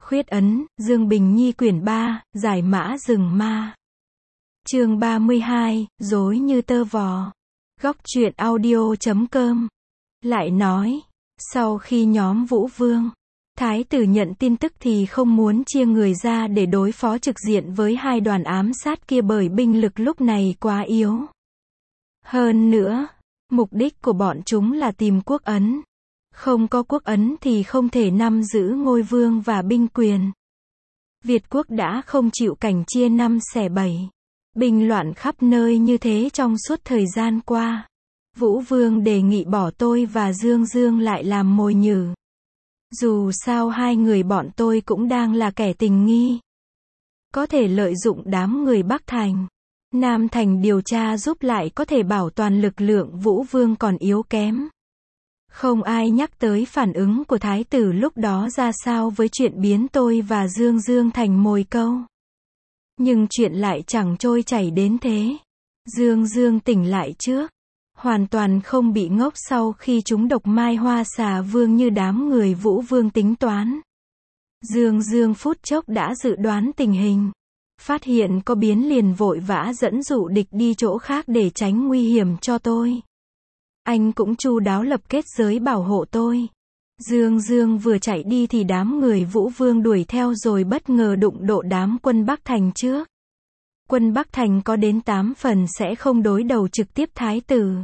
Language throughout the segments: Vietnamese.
Khuyết ấn, Dương Bình Nhi quyển 3, Giải mã rừng ma. Chương 32, Rối như tơ vò. Góc truyện audio.com. Lại nói, sau khi nhóm Vũ Vương, Thái tử nhận tin tức thì không muốn chia người ra để đối phó trực diện với hai đoàn ám sát kia bởi binh lực lúc này quá yếu. Hơn nữa, mục đích của bọn chúng là tìm quốc ấn. Không có quốc ấn thì không thể nắm giữ ngôi vương và binh quyền. Việt quốc đã không chịu cảnh chia năm xẻ bảy, binh loạn khắp nơi như thế trong suốt thời gian qua. Vũ Vương đề nghị bỏ tôi và Dương Dương lại làm mồi nhử. Dù sao hai người bọn tôi cũng đang là kẻ tình nghi. Có thể lợi dụng đám người Bắc Thành, Nam Thành điều tra giúp lại có thể bảo toàn lực lượng Vũ Vương còn yếu kém. Không ai nhắc tới phản ứng của thái tử lúc đó ra sao với chuyện biến tôi và Dương Dương thành mồi câu. Nhưng chuyện lại chẳng trôi chảy đến thế. Dương Dương tỉnh lại trước, hoàn toàn không bị ngốc sau khi trúng độc mai hoa xà vương như đám người Vũ Vương tính toán. Dương Dương phút chốc đã dự đoán tình hình, phát hiện có biến liền vội vã dẫn dụ địch đi chỗ khác để tránh nguy hiểm cho tôi. Anh cũng chu đáo lập kết giới bảo hộ tôi. Dương Dương vừa chạy đi thì đám người Vũ Vương đuổi theo rồi bất ngờ đụng độ đám quân Bắc Thành trước. Quân Bắc Thành có đến 8 phần sẽ không đối đầu trực tiếp thái tử.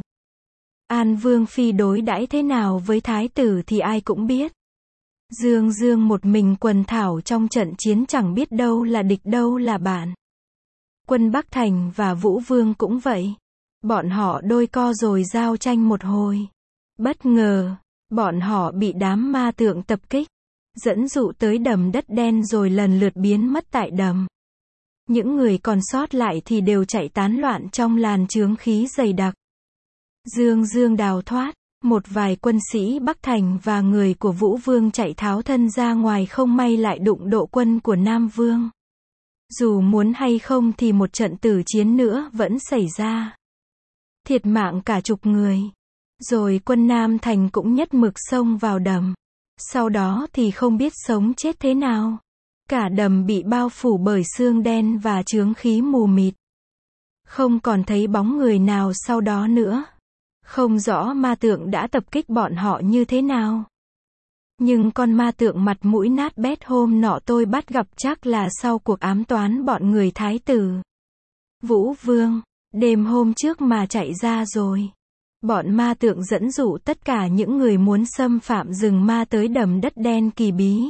An Vương Phi đối đãi thế nào với thái tử thì ai cũng biết. Dương Dương một mình quần thảo trong trận chiến chẳng biết đâu là địch đâu là bạn. Quân Bắc Thành và Vũ Vương cũng vậy. Bọn họ đôi co rồi giao tranh một hồi. Bất ngờ, bọn họ bị đám ma tượng tập kích, dẫn dụ tới đầm đất đen rồi lần lượt biến mất tại đầm. Những người còn sót lại thì đều chạy tán loạn trong làn chướng khí dày đặc. Dương Dương đào thoát, một vài quân sĩ Bắc Thành và người của Vũ Vương chạy tháo thân ra ngoài không may lại đụng độ quân của Nam Vương. Dù muốn hay không thì một trận tử chiến nữa vẫn xảy ra. Thiệt mạng cả chục người. Rồi quân Nam Thành cũng nhất mực xông vào đầm. Sau đó thì không biết sống chết thế nào. Cả đầm bị bao phủ bởi sương đen và chướng khí mù mịt. Không còn thấy bóng người nào sau đó nữa. Không rõ ma tượng đã tập kích bọn họ như thế nào. Nhưng con ma tượng mặt mũi nát bét hôm nọ tôi bắt gặp chắc là sau cuộc ám toán bọn người thái tử Vũ Vương. Đêm hôm trước mà chạy ra rồi. Bọn ma tượng dẫn dụ tất cả những người muốn xâm phạm rừng ma tới đầm đất đen kỳ bí.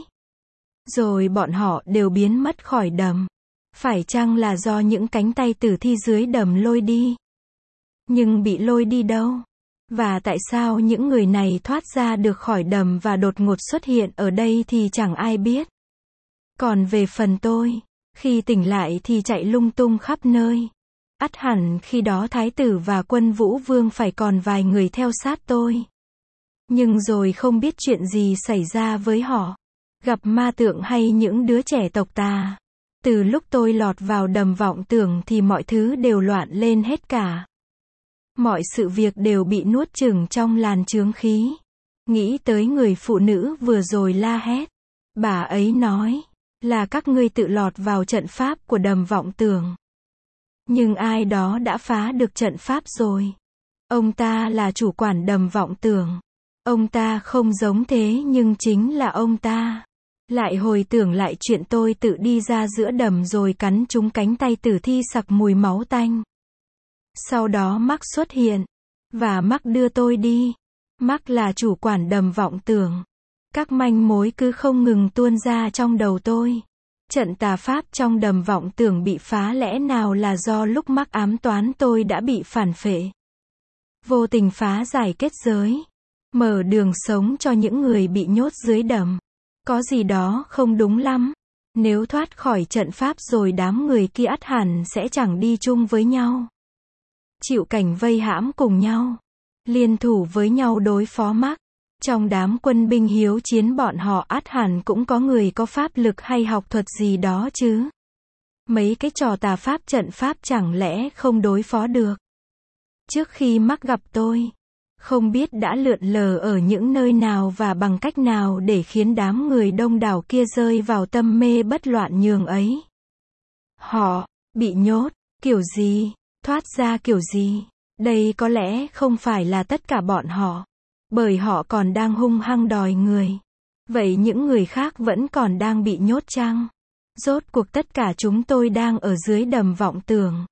Rồi bọn họ đều biến mất khỏi đầm. Phải chăng là do những cánh tay tử thi dưới đầm lôi đi? Nhưng bị lôi đi đâu? Và tại sao những người này thoát ra được khỏi đầm và đột ngột xuất hiện ở đây thì chẳng ai biết. Còn về phần tôi, khi tỉnh lại thì chạy lung tung khắp nơi. Ắt hẳn khi đó thái tử và quân Vũ Vương phải còn vài người theo sát tôi. Nhưng rồi không biết chuyện gì xảy ra với họ. Gặp ma tượng hay những đứa trẻ tộc tà. Từ lúc tôi lọt vào đầm vọng tưởng thì mọi thứ đều loạn lên hết cả. Mọi sự việc đều bị nuốt chửng trong làn chướng khí. Nghĩ tới người phụ nữ vừa rồi la hét. Bà ấy nói, là các ngươi tự lọt vào trận pháp của đầm vọng tưởng. Nhưng ai đó đã phá được trận pháp rồi. Ông ta là chủ quản đầm vọng tưởng. Ông ta không giống thế nhưng chính là ông ta. Lại hồi tưởng lại chuyện tôi tự đi ra giữa đầm rồi cắn trúng cánh tay tử thi sặc mùi máu tanh. Sau đó Mark xuất hiện. Và Mark đưa tôi đi. Mark là chủ quản đầm vọng tưởng. Các manh mối cứ không ngừng tuôn ra trong đầu tôi. Trận tà pháp trong đầm vọng tưởng bị phá lẽ nào là do lúc Mark ám toán tôi đã bị phản phệ. Vô tình phá giải kết giới. Mở đường sống cho những người bị nhốt dưới đầm. Có gì đó không đúng lắm. Nếu thoát khỏi trận pháp rồi đám người kia ắt hẳn sẽ chẳng đi chung với nhau. Chịu cảnh vây hãm cùng nhau. Liên thủ với nhau đối phó Mark. Trong đám quân binh hiếu chiến bọn họ ắt hẳn cũng có người có pháp lực hay học thuật gì đó chứ. Mấy cái trò tà pháp trận pháp chẳng lẽ không đối phó được. Trước khi Mark gặp tôi, Không biết đã lượn lờ ở những nơi nào và bằng cách nào để khiến đám người đông đảo kia rơi vào tâm mê bất loạn nhường ấy. Họ bị nhốt, kiểu gì, thoát ra kiểu gì? Đây có lẽ không phải là tất cả bọn họ, bởi họ còn đang hung hăng đòi người. Vậy những người khác vẫn còn đang bị nhốt chăng? Rốt cuộc tất cả chúng tôi đang ở dưới đầm vọng tưởng,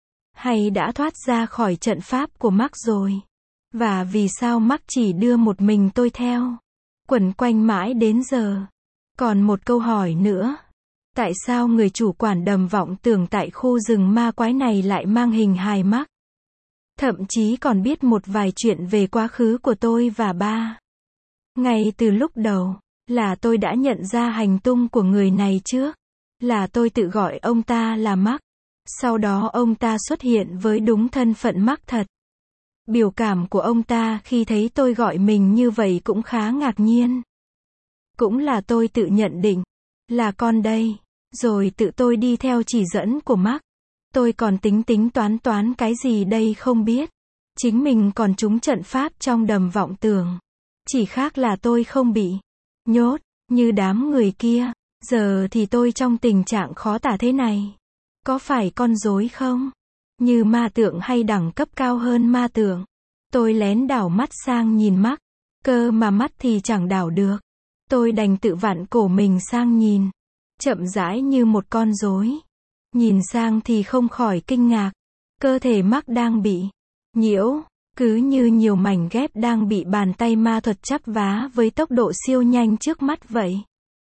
hay đã thoát ra khỏi trận pháp của Mark rồi? Và vì sao Mark chỉ đưa một mình tôi theo? Quẩn quanh mãi đến giờ. Còn một câu hỏi nữa. Tại sao người chủ quản đầm vọng tưởng tại khu rừng ma quái này lại mang hình hài Mark? Thậm chí còn biết một vài chuyện về quá khứ của tôi và ba. Ngay từ lúc đầu, là tôi đã nhận ra hành tung của người này trước. Là tôi tự gọi ông ta là Mark. Sau đó ông ta xuất hiện với đúng thân phận Mark thật. Biểu cảm của ông ta khi thấy tôi gọi mình như vậy cũng khá ngạc nhiên. Cũng là tôi tự nhận định, là con đây, rồi tự tôi đi theo chỉ dẫn của Mark. Tôi còn tính toán cái gì đây không biết. Chính mình còn trúng trận pháp trong đầm vọng tưởng. Chỉ khác là tôi không bị nhốt, như đám người kia. Giờ thì tôi trong tình trạng khó tả thế này. Có phải con rối không? Như ma tượng hay đẳng cấp cao hơn ma tượng? Tôi lén đảo mắt sang nhìn Mark. Cơ mà mắt thì chẳng đảo được. Tôi đành tự vặn cổ mình sang nhìn. Chậm rãi như một con rối. Nhìn sang thì không khỏi kinh ngạc. Cơ thể Mark đang bị nhiễu, cứ như nhiều mảnh ghép đang bị bàn tay ma thuật chắp vá với tốc độ siêu nhanh trước mắt vậy.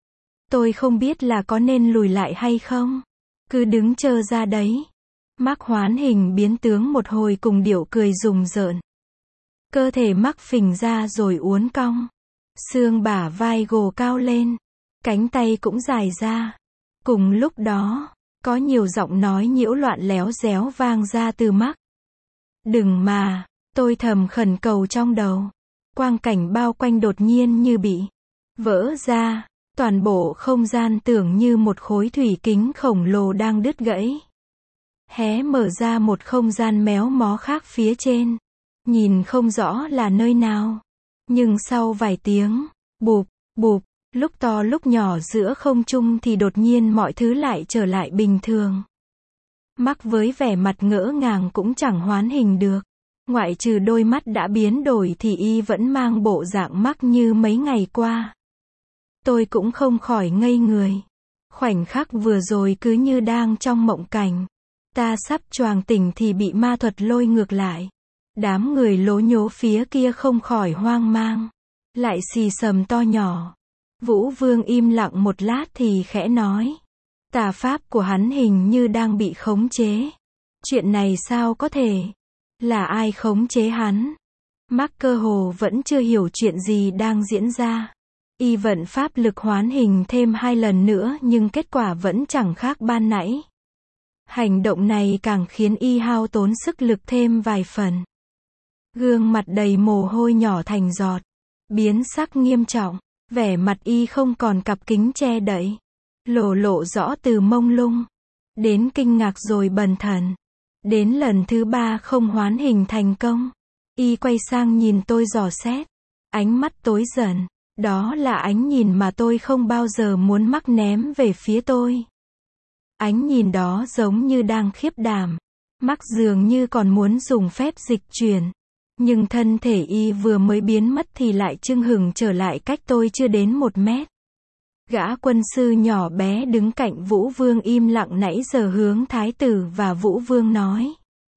Tôi không biết là có nên lùi lại hay không. Cứ đứng chờ ra đấy. Mark hoán hình biến tướng một hồi cùng điệu cười rùng rợn. Cơ thể Mark phình ra rồi uốn cong. Xương bả vai gồ cao lên. Cánh tay cũng dài ra. Cùng lúc đó, có nhiều giọng nói nhiễu loạn léo déo vang ra từ Mark. Đừng mà, tôi thầm khẩn cầu trong đầu. Quang cảnh bao quanh đột nhiên như bị vỡ ra. Toàn bộ không gian tưởng như một khối thủy kính khổng lồ đang đứt gãy. Hé mở ra một không gian méo mó khác phía trên. Nhìn không rõ là nơi nào. Nhưng sau vài tiếng, bụp, bụp, lúc to lúc nhỏ giữa không trung thì đột nhiên mọi thứ lại trở lại bình thường. Mark với vẻ mặt ngỡ ngàng cũng chẳng hoán hình được. Ngoại trừ đôi mắt đã biến đổi thì y vẫn mang bộ dạng Mark như mấy ngày qua. Tôi cũng không khỏi ngây người. Khoảnh khắc vừa rồi cứ như đang trong mộng cảnh. Ta sắp choàng tỉnh thì bị ma thuật lôi ngược lại. Đám người lố nhố phía kia không khỏi hoang mang. Lại xì xầm to nhỏ. Vũ Vương im lặng một lát thì khẽ nói. Tà pháp của hắn hình như đang bị khống chế. Chuyện này sao có thể? Là ai khống chế hắn? Mark cơ hồ vẫn chưa hiểu chuyện gì đang diễn ra. Y vận pháp lực hoán hình thêm 2 lần nữa nhưng kết quả vẫn chẳng khác ban nãy. Hành động này càng khiến y hao tốn sức lực thêm vài phần. Gương mặt đầy mồ hôi nhỏ thành giọt. Biến sắc nghiêm trọng. Vẻ mặt y không còn cặp kính che đậy. Lộ rõ từ mông lung. Đến kinh ngạc rồi bần thần. Đến lần thứ 3 không hoán hình thành công. Y quay sang nhìn tôi dò xét. Ánh mắt tối dần. Đó là ánh nhìn mà tôi không bao giờ muốn Mark ném về phía tôi. Ánh nhìn đó giống như đang khiếp đảm. Mark dường như còn muốn dùng phép dịch chuyển. Nhưng thân thể y vừa mới biến mất thì lại chưng hửng trở lại cách tôi chưa đến 1 mét. Gã quân sư nhỏ bé đứng cạnh Vũ Vương im lặng nãy giờ hướng Thái tử và Vũ Vương nói.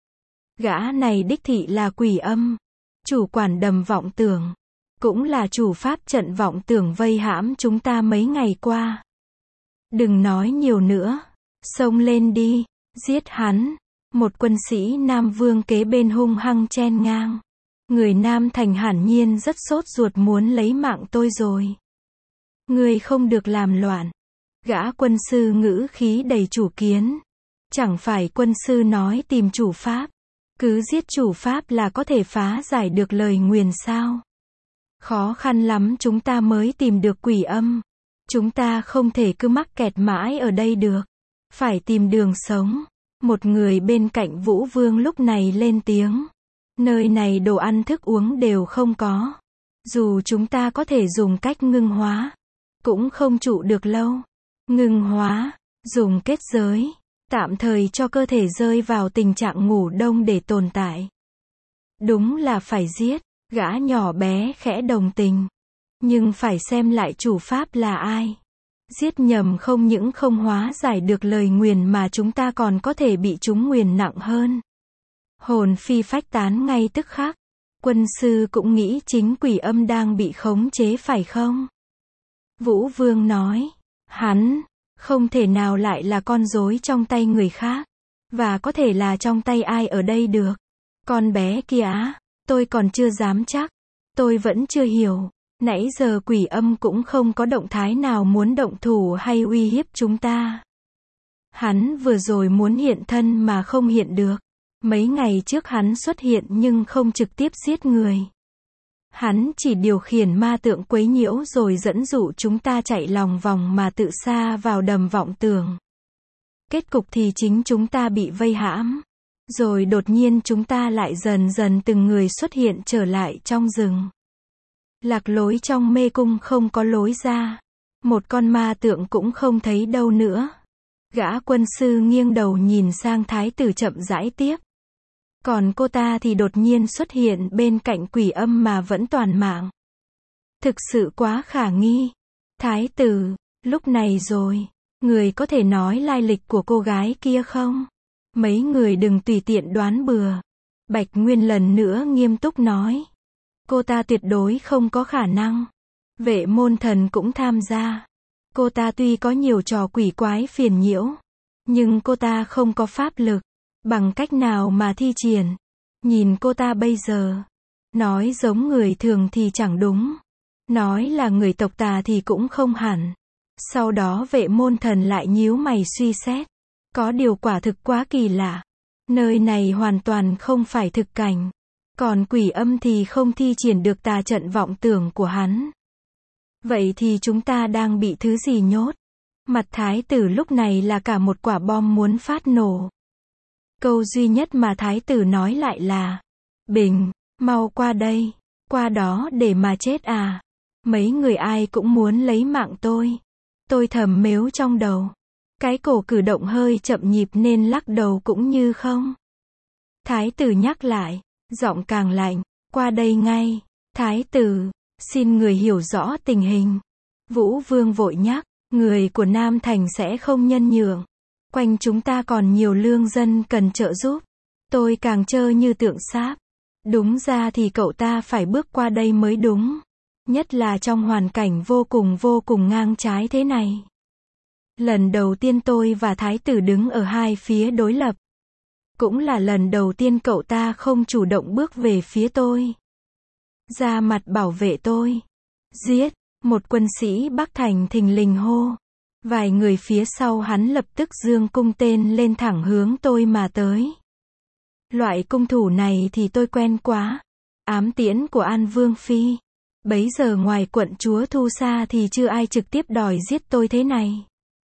Gã này đích thị là Quỷ Âm. Chủ quản đầm vọng tưởng. Cũng là chủ pháp trận vọng tưởng vây hãm chúng ta mấy ngày qua. Đừng nói nhiều nữa. Xông lên đi. Giết hắn. Một quân sĩ Nam Vương kế bên hung hăng chen ngang. Người Nam Thành hẳn nhiên rất sốt ruột muốn lấy mạng tôi rồi. Người không được làm loạn. Gã quân sư ngữ khí đầy chủ kiến. Chẳng phải quân sư nói tìm chủ pháp. Cứ giết chủ pháp là có thể phá giải được lời nguyền sao? Khó khăn lắm chúng ta mới tìm được Quỷ Âm. Chúng ta không thể cứ mắc kẹt mãi ở đây được. Phải tìm đường sống. Một người bên cạnh Vũ Vương lúc này lên tiếng. Nơi này đồ ăn thức uống đều không có. Dù chúng ta có thể dùng cách ngưng hóa, cũng không trụ được lâu. Ngưng hóa, dùng kết giới, tạm thời cho cơ thể rơi vào tình trạng ngủ đông để tồn tại. Đúng là phải giết, gã nhỏ bé khẽ đồng tình. Nhưng phải xem lại chủ pháp là ai. Giết nhầm không những không hóa giải được lời nguyền mà chúng ta còn có thể bị chúng nguyền nặng hơn. Hồn phi phách tán ngay tức khắc. Quân sư cũng nghĩ chính Quỷ Âm đang bị khống chế phải không? Vũ Vương nói, hắn không thể nào lại là con rối trong tay người khác, và có thể là trong tay ai ở đây được. Con bé kia á, tôi còn chưa dám chắc, tôi vẫn chưa hiểu. Nãy giờ Quỷ Âm cũng không có động thái nào muốn động thủ hay uy hiếp chúng ta. Hắn vừa rồi muốn hiện thân mà không hiện được. Mấy ngày trước hắn xuất hiện nhưng không trực tiếp giết người. Hắn chỉ điều khiển ma tượng quấy nhiễu rồi dẫn dụ chúng ta chạy lòng vòng mà tự sa vào đầm vọng tưởng. Kết cục thì chính chúng ta bị vây hãm. Rồi đột nhiên chúng ta lại dần dần từng người xuất hiện trở lại trong rừng. Lạc lối trong mê cung không có lối ra. Một con ma tượng cũng không thấy đâu nữa. Gã quân sư nghiêng đầu nhìn sang thái tử chậm rãi tiếp. Còn cô ta thì đột nhiên xuất hiện bên cạnh Quỷ Âm mà vẫn toàn mạng. Thực sự quá khả nghi. Thái tử, lúc này rồi, người có thể nói lai lịch của cô gái kia không? Mấy người đừng tùy tiện đoán bừa. Bạch Nguyên lần nữa nghiêm túc nói. Cô ta tuyệt đối không có khả năng. Vệ môn thần cũng tham gia. Cô ta tuy có nhiều trò quỷ quái phiền nhiễu, nhưng cô ta không có pháp lực. Bằng cách nào mà thi triển? Nhìn cô ta bây giờ. Nói giống người thường thì chẳng đúng. Nói là người tộc Tà thì cũng không hẳn. Sau đó vệ môn thần lại nhíu mày suy xét. Có điều quả thực quá kỳ lạ. Nơi này hoàn toàn không phải thực cảnh. Còn Quỷ Âm thì không thi triển được tà trận vọng tưởng của hắn. Vậy thì chúng ta đang bị thứ gì nhốt? Mặt thái tử lúc này là cả một quả bom muốn phát nổ. Câu duy nhất mà thái tử nói lại là, Bình, mau qua đây, qua đó để mà chết à. Mấy người ai cũng muốn lấy mạng tôi. Tôi thầm mếu trong đầu. Cái cổ cử động hơi chậm nhịp nên lắc đầu cũng như không. Thái tử nhắc lại, giọng càng lạnh, qua đây ngay. Thái tử, xin người hiểu rõ tình hình. Vũ Vương vội nhắc, người của Nam Thành sẽ không nhân nhượng. Quanh chúng ta còn nhiều lương dân cần trợ giúp. Tôi càng trơ như tượng sáp. Đúng ra thì cậu ta phải bước qua đây mới đúng. Nhất là trong hoàn cảnh vô cùng ngang trái thế này. Lần đầu tiên tôi và thái tử đứng ở hai phía đối lập. Cũng là lần đầu tiên cậu ta không chủ động bước về phía tôi. Ra mặt bảo vệ tôi. Giết, một quân sĩ Bắc Thành thình lình hô. Vài người phía sau hắn lập tức giương cung tên lên thẳng hướng tôi mà tới. Loại cung thủ này thì tôi quen quá. Ám tiễn của An Vương Phi. Bấy giờ ngoài quận chúa Thu Sa thì chưa ai trực tiếp đòi giết tôi thế này.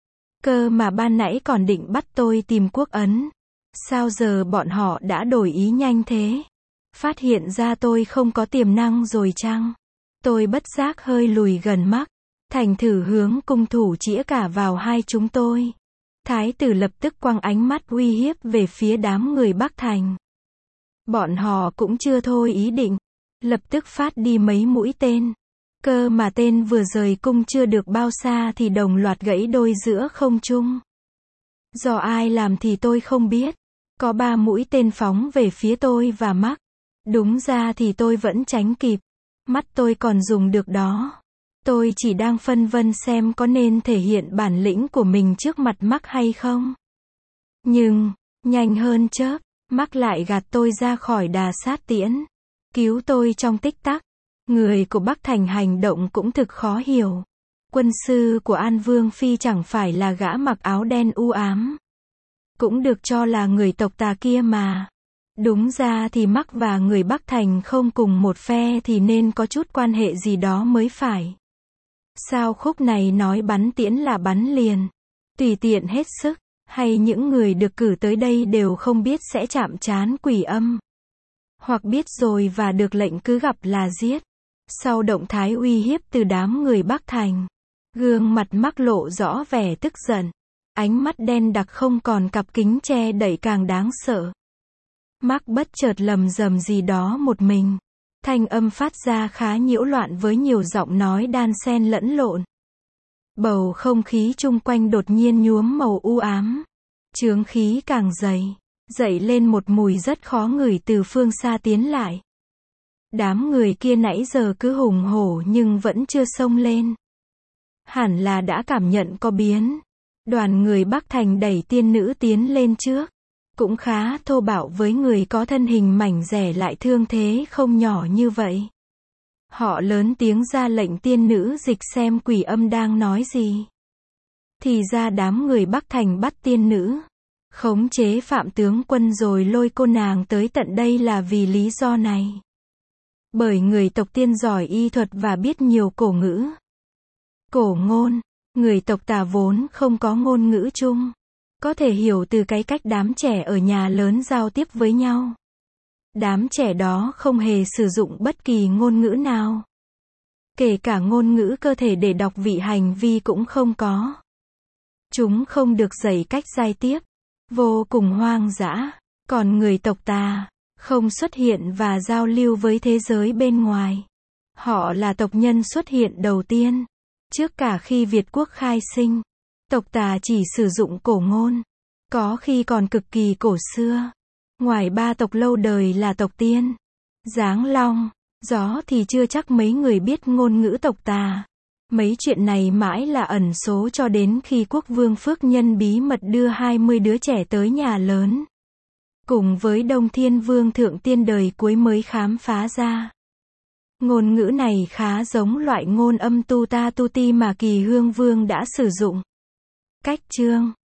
Cơ mà ban nãy còn định bắt tôi tìm quốc ấn. Sao giờ bọn họ đã đổi ý nhanh thế? Phát hiện ra tôi không có tiềm năng rồi chăng? Tôi bất giác hơi lùi gần mắt. Thành thử hướng cung thủ chĩa cả vào hai chúng tôi. Thái tử lập tức quăng ánh mắt uy hiếp về phía đám người Bắc Thành. Bọn họ cũng chưa thôi ý định. Lập tức phát đi mấy mũi tên. Cơ mà tên vừa rời cung chưa được bao xa thì đồng loạt gãy đôi giữa không trung. Do ai làm thì tôi không biết. Có 3 mũi tên phóng về phía tôi và mắt. Đúng ra thì tôi vẫn tránh kịp. Mắt tôi còn dùng được đó. Tôi chỉ đang phân vân xem có nên thể hiện bản lĩnh của mình trước mặt Mắc hay không. Nhưng, nhanh hơn chớp, Mắc lại gạt tôi ra khỏi đà sát tiễn. Cứu tôi trong tích tắc. Người của Bắc Thành hành động cũng thực khó hiểu. Quân sư của An Vương Phi chẳng phải là gã mặc áo đen u ám. Cũng được cho là người tộc Tà kia mà. Đúng ra thì Mắc và người Bắc Thành không cùng một phe thì nên có chút quan hệ gì đó mới phải. Sao khúc này nói bắn tiễn là bắn liền, tùy tiện hết sức, hay những người được cử tới đây đều không biết sẽ chạm trán Quỷ Âm. hoặc biết rồi và được lệnh cứ gặp là giết. Sau động thái uy hiếp từ đám người Bắc Thành, gương mặt Mark lộ rõ vẻ tức giận. Ánh mắt đen đặc không còn cặp kính che đậy càng đáng sợ. Mark bất chợt lầm rầm gì đó một mình. Thanh âm phát ra khá nhiễu loạn với nhiều giọng nói đan xen lẫn lộn. Bầu không khí chung quanh đột nhiên nhuốm màu u ám. Chướng khí càng dày, dậy lên một mùi rất khó ngửi từ phương xa tiến lại. Đám người kia nãy giờ cứ hùng hổ nhưng vẫn chưa xông lên. Hẳn là đã cảm nhận có biến. Đoàn người Bắc Thành đẩy tiên nữ tiến lên trước. Cũng khá thô bạo với người có thân hình mảnh dẻ lại thương thế không nhỏ như vậy. Họ lớn tiếng ra lệnh tiên nữ dịch xem Quỷ Âm đang nói gì. Thì ra đám người Bắc Thành bắt tiên nữ, khống chế Phạm tướng quân rồi lôi cô nàng tới tận đây là vì lý do này. Bởi người tộc Tiên giỏi y thuật và biết nhiều cổ ngữ. Cổ ngôn, người tộc Tà vốn không có ngôn ngữ chung. Có thể hiểu từ cái cách đám trẻ ở nhà lớn giao tiếp với nhau. Đám trẻ đó không hề sử dụng bất kỳ ngôn ngữ nào. Kể cả ngôn ngữ cơ thể để đọc vị hành vi cũng không có. Chúng không được dạy cách giao tiếp. Vô cùng hoang dã. Còn người tộc Tà không xuất hiện và giao lưu với thế giới bên ngoài. Họ là tộc nhân xuất hiện đầu tiên. Trước cả khi Việt quốc khai sinh, tộc Tà chỉ sử dụng cổ ngôn. Có khi còn cực kỳ cổ xưa. Ngoài ba tộc lâu đời là tộc Tiên, Giáng Long, Gió thì chưa chắc mấy người biết ngôn ngữ tộc Tà. Mấy chuyện này mãi là ẩn số cho đến khi quốc vương Phước Nhân bí mật đưa 20 đứa trẻ tới nhà lớn. Cùng với Đông Thiên Vương Thượng Tiên đời cuối mới khám phá ra. Ngôn ngữ này khá giống loại ngôn âm tu ta tu ti mà Kỳ Hương Vương đã sử dụng. Cách chương